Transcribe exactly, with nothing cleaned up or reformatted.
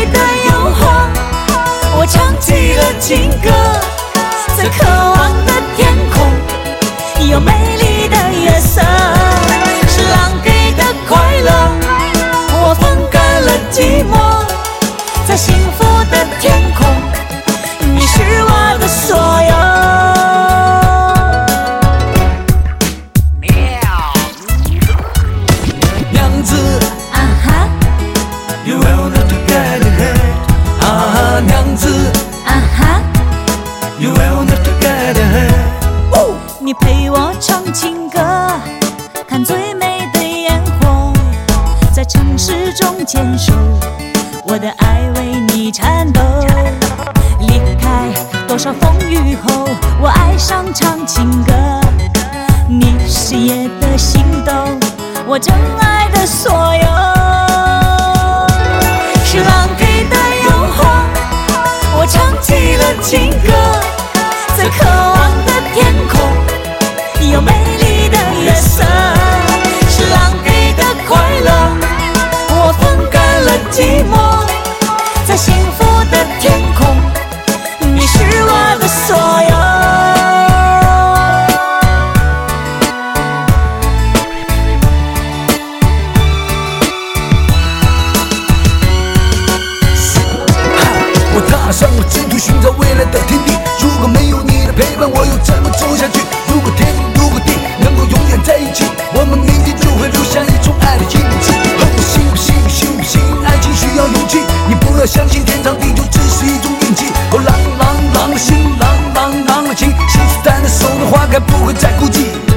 给的诱惑，我唱起了情歌，在渴望的天空，有美丽的月色，是狼给的快乐，我分开了寂寞，在幸福的天空，你是我的所有。 娘子， 啊哈， You will not get ahead。啊，娘子， 啊哈， You will not get ahead。 你陪我唱情歌，看最美的烟火，在城市中坚守，我的爱为你颤抖。离开多少风雨后，我爱上唱情歌。你是夜的星斗，我真爱的所有。是狼给的诱惑，我唱起了情歌，在渴望的天空，有美丽的月色，是狼给的快乐，我分开了寂寞，在幸福的天空，你是我的所有。 我踏上了征途，寻找未来的天地。如果没有你的陪伴，我又怎么走下去？如果天，如果地能够永远在一起，我们明天就会留下一种爱的印记。哦，信不信，信不信，爱情需要勇气。你不要相信天长地久只是一种运气。哦，朗朗朗的心，朗朗朗的情，心思淡的手的花开不会再孤寂。